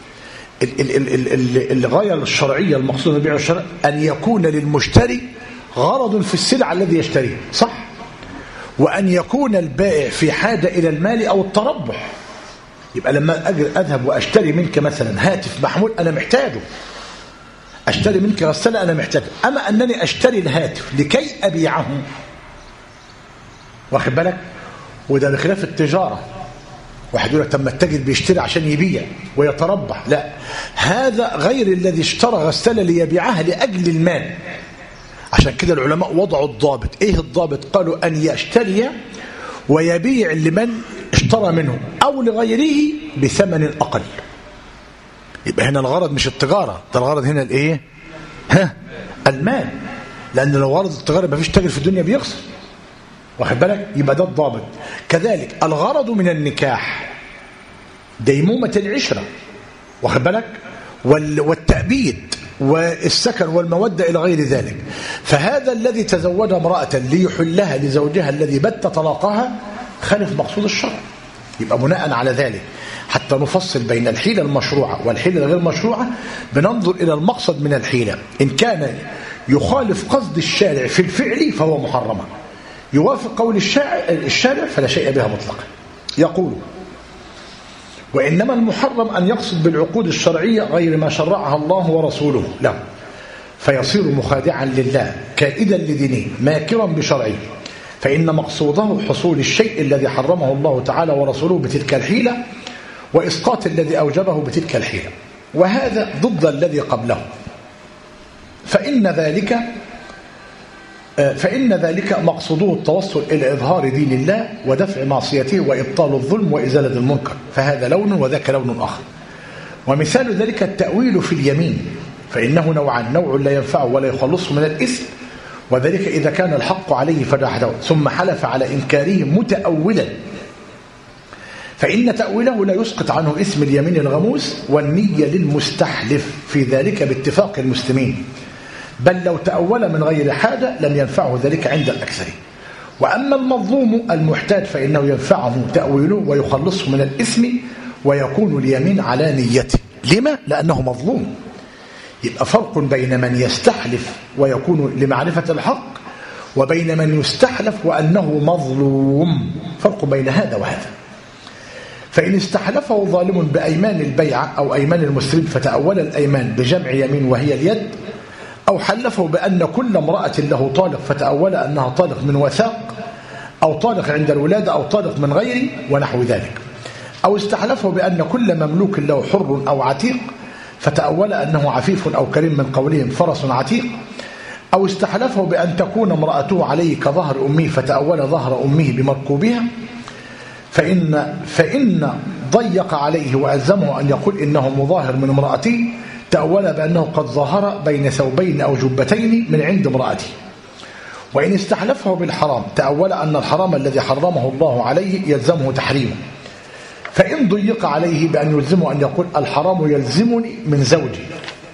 الغاية الشرعية المقصودة من البيع والشراء أن يكون للمشتري غرض في السلعة الذي يشتريه، صح؟ وأن يكون البائع في حاجة إلى المال أو التربح. يبقى لما أذهب وأشتري منك مثلا هاتف محمول أنا محتاجه، أشتري منك غسالة أنا محتاجه، أما أنني أشتري الهاتف لكي أبيعه، واخد بالك؟ وده بخلاف التجارة. واحد يقول لك طب ما التاجر بيشتري عشان يبيع ويتربح، لا، هذا غير الذي اشترى غسالة ليبيعها لأجل المال. عشان كده العلماء وضعوا الضابط. ايه الضابط؟ قالوا أن يشتري ويبيع لمن اشترى منه أو لغيره بثمن أقل. يبقى هنا الغرض مش التجارة، ده الغرض هنا الايه؟ المال. لأن لو غرض التجارة ما فيش تاجر في الدنيا بيخسر، واخد بالك؟ يبقى ده الضابط. كذلك الغرض من النكاح ديمومة العشرة، واخد بالك؟ والتأبيد والسكن والمودة إلى غير ذلك. فهذا الذي تزوج امرأة ليحلها لزوجها الذي بت طلاقها خالف مقصود الشرع. يبقى بناء على ذلك حتى نفصل بين الحيلة المشروعة والحيلة الغير مشروعة بننظر إلى المقصد من الحيلة. إن كان يخالف قصد الشارع في الفعل فهو محرمة، يوافق قول الشارع فلا شيء بها مطلقا. يقول: وإنما المحرم أن يقصد بالعقود الشرعية غير ما شرعها الله ورسوله له، فيصير مخادعا لله كائدا لدينه ماكرا بشرعه، فإن مقصوده حصول الشيء الذي حرمه الله تعالى ورسوله بتلك الحيلة، وإسقاط الذي أوجبه بتلك الحيلة، وهذا ضد الذي قبله. فإن ذلك مقصوده التوصل إلى إظهار دين الله ودفع معصيته وإبطال الظلم وإزالة المنكر، فهذا لون وذاك لون آخر. ومثال ذلك التأويل في اليمين، فإنه نوعان: نوع لا ينفعه ولا يخلصه من الإثم، وذلك إذا كان الحق عليه فجحده ثم حلف على إنكاره متأولا، فإن تأويله لا يسقط عنه اسم اليمين الغموس والنية للمستحلف في ذلك باتفاق المسلمين، بل لو تأول من غير حاجة لم ينفعه ذلك عند الأكثرين. وأما المظلوم المحتاج فإنه ينفعه تأويله ويخلصه من الإثم ويكون اليمين على نيته. لما؟ لأنه مظلوم. يبقى فرق بين من يستحلف ويكون لمعرفة الحق وبين من يستحلف وأنه مظلوم، فرق بين هذا وهذا. فإن استحلفه ظالم بأيمان البيعة أو أيمان المسلم فتأول الأيمان بجمع يمين وهي اليد، أو حلفه بأن كل امرأة له طالق فتأول أنها طالق من وثاق أو طالق عند الولادة أو طالق من غيره ونحو ذلك، أو استحلفه بأن كل مملوك له حر أو عتيق فتأول أنه عفيف أو كريم من قولهم فرس عتيق، أو استحلفه بأن تكون امرأته عليه كظهر أمه فتأول ظهر أمه بمركوبها، فإن ضيق عليه وألزمه أن يقول إنه مظاهر من امرأته تأول بأنه قد ظهر بين ثوبين أو جبتين من عند امرأته. وإن استحلفه بالحرام تأول أن الحرام الذي حرمه الله عليه يلزمه تحريمه، فإن ضيق عليه بأن يلزمه أن يقول الحرام يلزمني من زوجي،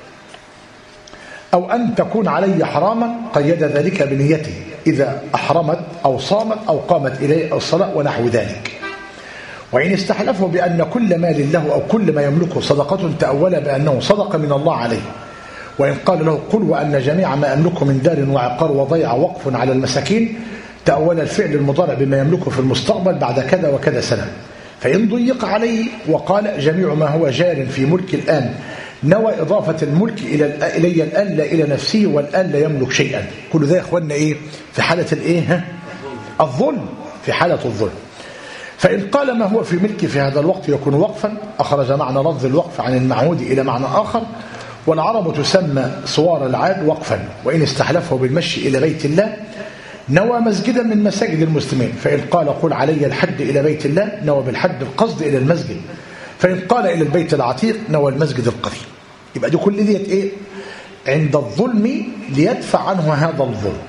أو أن تكون علي حراما قيد ذلك بنيته إذا أحرمت أو صامت أو قامت إليه الصلاة ونحو ذلك. وإن استحلفه بأن كل مال له أو كل ما يملكه صدقة تأول بأنه صدق من الله عليه، وإن قال له قل وأن جميع ما أملكه من دار وعقار وضيع وقف على المساكين تأول الفعل المضارع بما يملكه في المستقبل بعد كذا وكذا سنة. فإن ضيق عليه وقال جميع ما هو جار في ملك الآن نوى إضافة الملك إلي الآن لا إلى نفسه والآن لا يملك شيئا، كل ذا يا إخواننا إيه؟ في حالة الإيه؟ الظلم، في حالة الظلم. فإن قال ما هو في ملكي في هذا الوقت يكون وقفا، أخرج معنى لفظ الوقف عن المعهود إلى معنى آخر، والعرب تسمى صوار العاد وقفا. وإن استحلفه بالمشي إلى بيت الله نوى مسجدا من مساجد المسلمين، فإن قال قل علي الحج إلى بيت الله نوى بالحج القصد إلى المسجد، فإن قال إلى البيت العتيق نوى المسجد القريب. يبقى دي كل ديت إيه؟ عند الظلم ليدفع عنه هذا الظلم.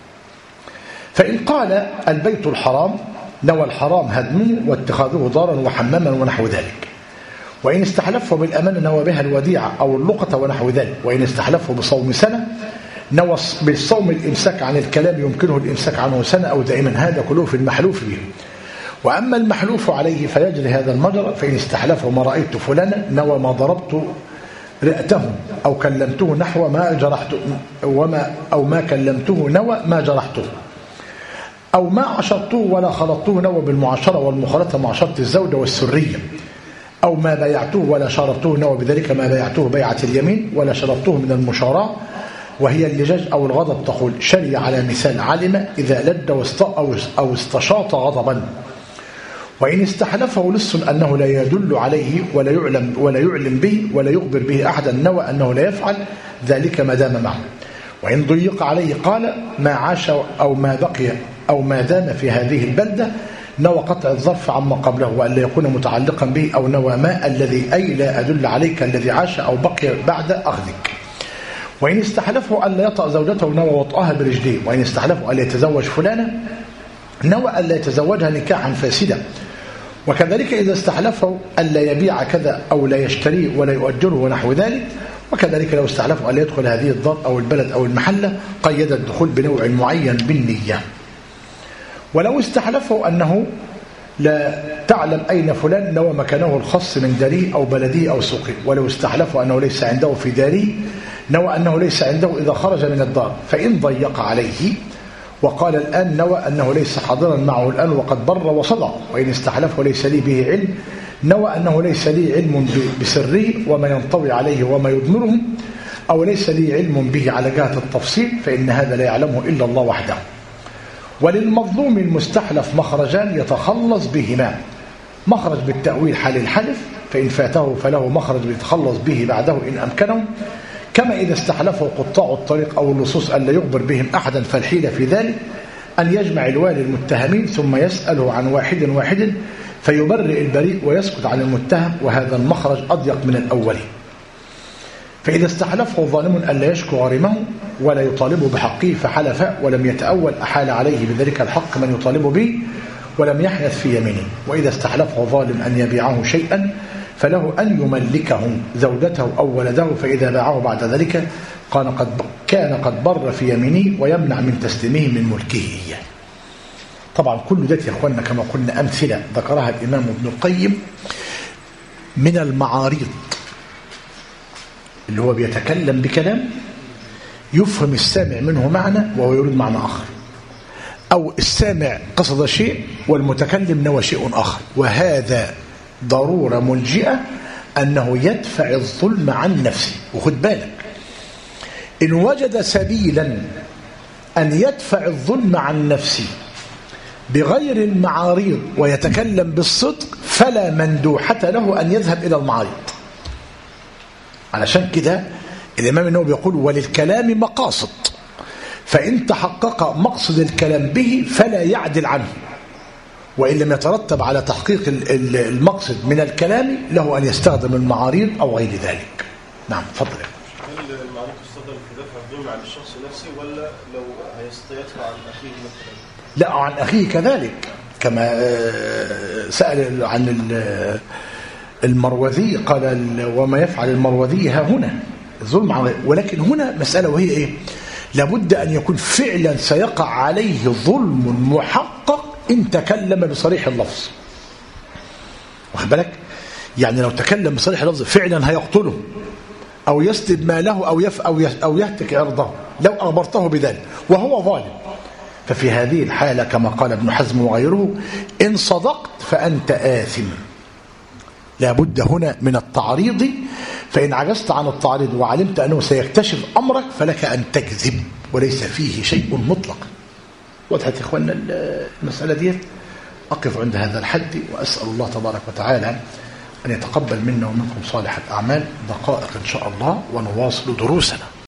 فإن قال البيت الحرام نوى الحرام هدمه واتخاذه دارا وحماما ونحو ذلك. وإن استحلفه بالأمانة نوى بها الوديعة أو اللقطة ونحو ذلك. وإن استحلفه بصوم سنة نوى بالصوم الإمساك عن الكلام يمكنه الإمساك عنه سنة أو دائما، هذا كله في المحلوف به. وأما المحلوف عليه فيجري هذا المجرى. فإن استحلفه ما رأيت فلانا نوى ما ضربت رأته أو كلمته نحو ما جرحته أو ما كلمته نوى ما جرحته، أو ما عشرته ولا خلطته نوى بالمعاشرة والمخالطة معاشرة الزوجة والسرية، أو ما بايعته ولا شاربته نوى بذلك ما بايعته بيعة اليمين ولا شربته من المشاراة وهي اللجاج أو الغضب. تقول شري على مثال علم إذا لد أو استشاط غضبا. وإن استحلفه لص أنه لا يدل عليه ولا يعلم به ولا يخبر به أحدا نوى أنه لا يفعل ذلك ما دام معه. وإن ضيق عليه قال ما عاش أو ما بقي أو ما دام في هذه البلدة نوى قطع الظرف عما قبله وأن لا يكون متعلقا به، أو نوى ما الذي أي لا أدل عليك الذي عاش أو بقي بعد أخذك. وإن استحلفه أن لا يطأ زوجته نوى وطئها برجليه. وإن استحلفه أن لا يتزوج فلانا نوى أن لا يتزوجها نكاحا فاسدا. وكذلك إذا استحلفه أن لا يبيع كذا أو لا يشتريه ولا يؤجره ونحو ذلك. وكذلك لو استحلفه أن لا يدخل هذه الدار أو البلد أو المحلة قيد الدخول بنوع معين بالنية. ولو استحلفه أنه لا تعلم أين فلان نوى مكانه الخاص من داره أو بلده أو سوقه. ولو استحلفه أنه ليس عنده في داره نوى أنه ليس عنده إذا خرج من الدار. فإن ضيق عليه وقال الآن نوى أنه ليس حاضرا معه الآن وقد بر وصدق، وإن استحلف وليس لي به علم نوى أنه ليس لي علم بسره وما ينطوي عليه وما يضمره، أو ليس لي علم به على جهة التفصيل، فإن هذا لا يعلمه إلا الله وحده. وللمظلوم المستحلف مخرجان يتخلص بهما: مخرج بالتأويل حال الحلف، فإن فاته فله مخرج يتخلص به بعده إن أمكنه، كما إذا استحلفه قطاع الطريق أو اللصوص أن لا يخبر بهم أحدا، فالحيلة في ذلك أن يجمع الوالي المتهمين ثم يسأله عن واحد واحد فيبرئ البريء ويسكت عن المتهم، وهذا المخرج أضيق من الأول. فإذا استحلفه ظالم أن لا يشكو غارمه ولا يطالبه بحقه فحلف ولم يتأول أحال عليه بذلك الحق من يطالبه به ولم يحنث في يمينه. وإذا استحلفه ظالم أن يبيعه شيئا فله أن يملكه زوجته أو ولده، فإذا باعه بعد ذلك كان قد بر في يمينه ويمنع من تسليمه من ملكه إياه. طبعا كل ذات يا أخواننا كما قلنا أمثلة ذكرها الإمام ابن القيم من المعاريض، اللي هو بيتكلم بكلام يفهم السامع منه معنى وهو يريد معنى آخر، أو السامع قصد شيء والمتكلم نوى شيء آخر، وهذا ضرورة ملجئة أنه يدفع الظلم عن نفسه. وخد بالك، إن وجد سبيلا أن يدفع الظلم عن نفسه بغير المعاريض ويتكلم بالصدق فلا مندوحة له أن يذهب إلى المعارض. علشان كده الإمام النووي يقول: وللكلام مقاصد، فإن تحقق مقصد الكلام به فلا يعدل عنه، وإن لم يترتب على تحقيق المقصد من الكلام له أن يستخدم المعاريض أو غير ذلك. نعم، تفضل. هل المعاريض تستخدم في دفع الظلم عن الشخص نفسه ولا لو يدفع عن أخيه مثلا؟ لا، عن أخيه كذلك، كما سأل عن المروذي قال: وما يفعل المروذي ها هنا الظلم، ولكن هنا مسألة وهي إيه؟ لابد أن يكون فعلا سيقع عليه ظلم محقق إن تكلم بصريح اللفظ. واخد بالك؟ يعني لو تكلم بصريح اللفظ فعلا هيقتله أو يسلب ماله أو يهتك عرضه لو أخبرته بذلك وهو ظالم، ففي هذه الحالة كما قال ابن حزم وغيره: إن صدقت فأنت آثم. لابد هنا من التعريض، فإن عجزت عن التعريض وعلمت أنه سيكتشف أمرك فلك أن تكذب وليس فيه شيء مطلق. وضحت يا إخواننا المسألة دي؟ أقف عند هذا الحد، وأسأل الله تبارك وتعالى أن يتقبل منا ومنكم صالح الأعمال. دقائق إن شاء الله ونواصل دروسنا.